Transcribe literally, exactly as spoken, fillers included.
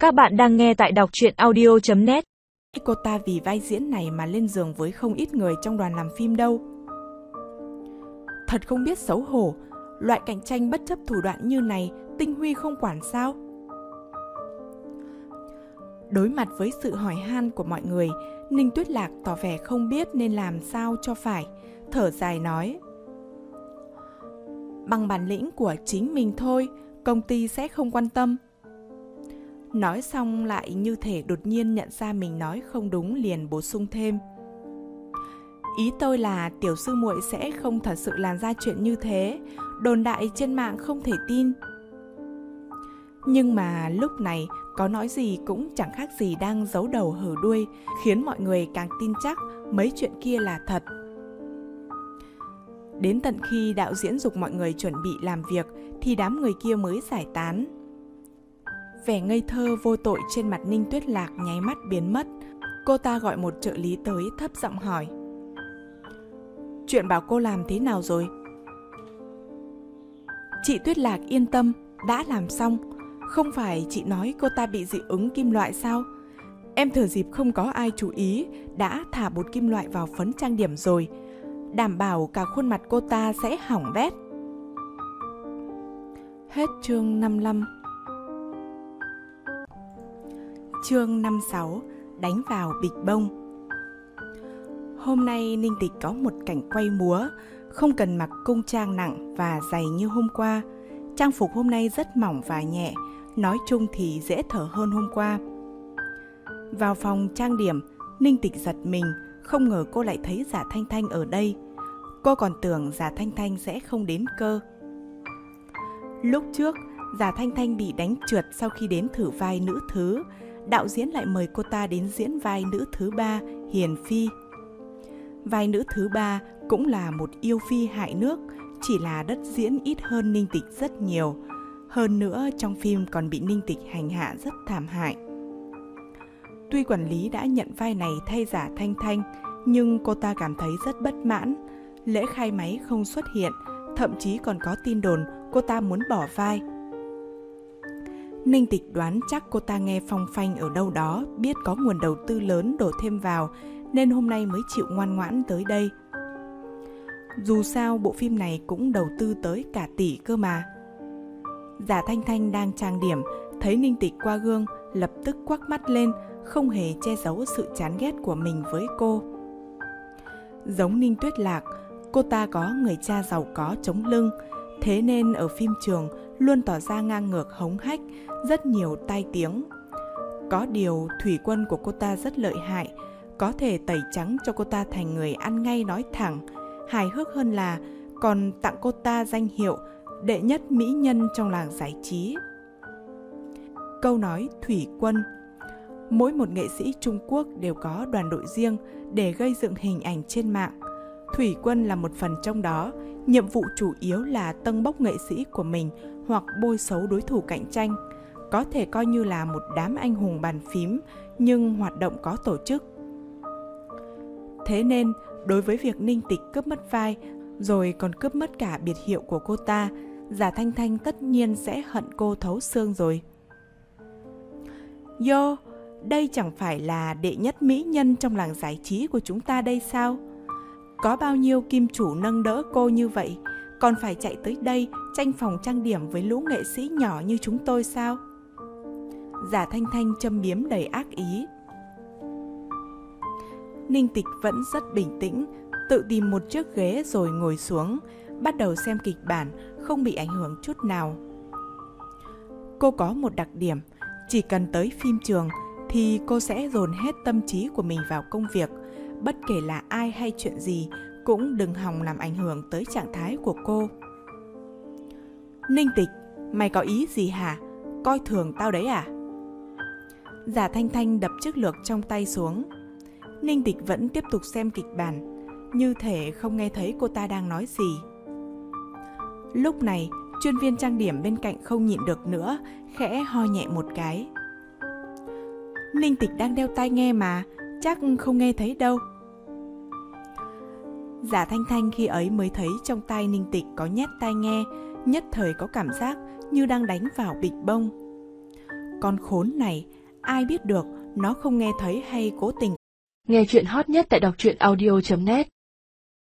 Các bạn đang nghe tại đọc truyện audio chấm net. Cô ta vì vai diễn này mà lên giường với không ít người trong đoàn làm phim đâu. Thật không biết xấu hổ, loại cạnh tranh bất chấp thủ đoạn như này, Tinh Huy không quản sao? Đối mặt với sự hỏi han của mọi người, Ninh Tuyết Lạc tỏ vẻ không biết nên làm sao cho phải, thở dài nói: bằng bản lĩnh của chính mình thôi, công ty sẽ không quan tâm. Nói xong lại như thể đột nhiên nhận ra mình nói không đúng, liền bổ sung thêm: ý tôi là tiểu sư muội sẽ không thật sự làm ra chuyện như thế, đồn đại trên mạng không thể tin. Nhưng mà lúc này có nói gì cũng chẳng khác gì đang giấu đầu hở đuôi, khiến mọi người càng tin chắc mấy chuyện kia là thật. Đến tận khi đạo diễn giục mọi người chuẩn bị làm việc thì đám người kia mới giải tán. Vẻ ngây thơ vô tội trên mặt Ninh Tuyết Lạc nháy mắt biến mất. Cô ta gọi một trợ lý tới, thấp giọng hỏi: chuyện bảo cô làm thế nào rồi? Chị Tuyết Lạc yên tâm, đã làm xong. Không phải chị nói cô ta bị dị ứng kim loại sao? Em thừa dịp không có ai chú ý, đã thả bột kim loại vào phấn trang điểm rồi, đảm bảo cả khuôn mặt cô ta sẽ hỏng bét. Hết chương năm mươi lăm. Chương năm mươi sáu, đánh vào bịch bông. Hôm nay Ninh Tịch có một cảnh quay múa, không cần mặc cung trang nặng và dày như hôm qua. Trang phục hôm nay rất mỏng và nhẹ, nói chung thì dễ thở hơn hôm qua. Vào phòng trang điểm, Ninh Tịch giật mình, không ngờ cô lại thấy Giả Thanh Thanh ở đây. Cô còn tưởng Giả Thanh Thanh sẽ không đến cơ. Lúc trước, Giả Thanh Thanh bị đánh trượt sau khi đến thử vai nữ thứ. Đạo diễn lại mời cô ta đến diễn vai nữ thứ ba, Hiền Phi. Vai nữ thứ ba cũng là một yêu phi hại nước, chỉ là đất diễn ít hơn Ninh Tịch rất nhiều. Hơn nữa trong phim còn bị Ninh Tịch hành hạ rất thảm hại. Tuy quản lý đã nhận vai này thay Giả Thanh Thanh, nhưng cô ta cảm thấy rất bất mãn. Lễ khai máy không xuất hiện, thậm chí còn có tin đồn cô ta muốn bỏ vai. Ninh Tịch đoán chắc cô ta nghe phong phanh ở đâu đó, biết có nguồn đầu tư lớn đổ thêm vào, nên hôm nay mới chịu ngoan ngoãn tới đây. Dù sao bộ phim này cũng đầu tư tới cả tỷ cơ mà. Giả Thanh Thanh đang trang điểm, thấy Ninh Tịch qua gương, lập tức quắc mắt lên, không hề che giấu sự chán ghét của mình với cô. Giống Ninh Tuyết Lạc, cô ta có người cha giàu có chống lưng, thế nên ở phim trường luôn tỏ ra ngang ngược hống hách, rất nhiều tai tiếng. Có điều thủy quân của cô ta rất lợi hại, có thể tẩy trắng cho cô ta thành người ăn ngay nói thẳng. Hài hước hơn là còn tặng cô ta danh hiệu đệ nhất mỹ nhân trong làng giải trí. Câu nói thủy quân, mỗi một nghệ sĩ Trung Quốc đều có đoàn đội riêng để gây dựng hình ảnh trên mạng. Thủy quân là một phần trong đó, nhiệm vụ chủ yếu là tâng bốc nghệ sĩ của mình hoặc bôi xấu đối thủ cạnh tranh. Có thể coi như là một đám anh hùng bàn phím, nhưng hoạt động có tổ chức. Thế nên, đối với việc Ninh Tịch cướp mất vai, rồi còn cướp mất cả biệt hiệu của cô ta, Giả Thanh Thanh tất nhiên sẽ hận cô thấu xương rồi. Yo, đây chẳng phải là đệ nhất mỹ nhân trong làng giải trí của chúng ta đây sao? Có bao nhiêu kim chủ nâng đỡ cô như vậy, còn phải chạy tới đây tranh phòng trang điểm với lũ nghệ sĩ nhỏ như chúng tôi sao? Giả Thanh Thanh châm biếm đầy ác ý. Ninh Tịch vẫn rất bình tĩnh, tự tìm một chiếc ghế rồi ngồi xuống, bắt đầu xem kịch bản, không bị ảnh hưởng chút nào. Cô có một đặc điểm, chỉ cần tới phim trường thì cô sẽ dồn hết tâm trí của mình vào công việc, bất kể là ai hay chuyện gì cũng đừng hòng làm ảnh hưởng tới trạng thái của cô. Ninh Tịch, mày có ý gì hả? Coi thường tao đấy à? Giả Thanh Thanh đập chiếc lược trong tay xuống. Ninh Tịch vẫn tiếp tục xem kịch bản, như thể không nghe thấy cô ta đang nói gì. Lúc này, chuyên viên trang điểm bên cạnh không nhịn được nữa, khẽ ho nhẹ một cái. Ninh Tịch đang đeo tai nghe mà, chắc không nghe thấy đâu. Giả Thanh Thanh khi ấy mới thấy trong tay Ninh Tịch có nhét tai nghe, nhất thời có cảm giác như đang đánh vào bịch bông. Con khốn này, ai biết được nó không nghe thấy hay cố tình. Nghe chuyện hot nhất tại đọc truyện audio chấm net.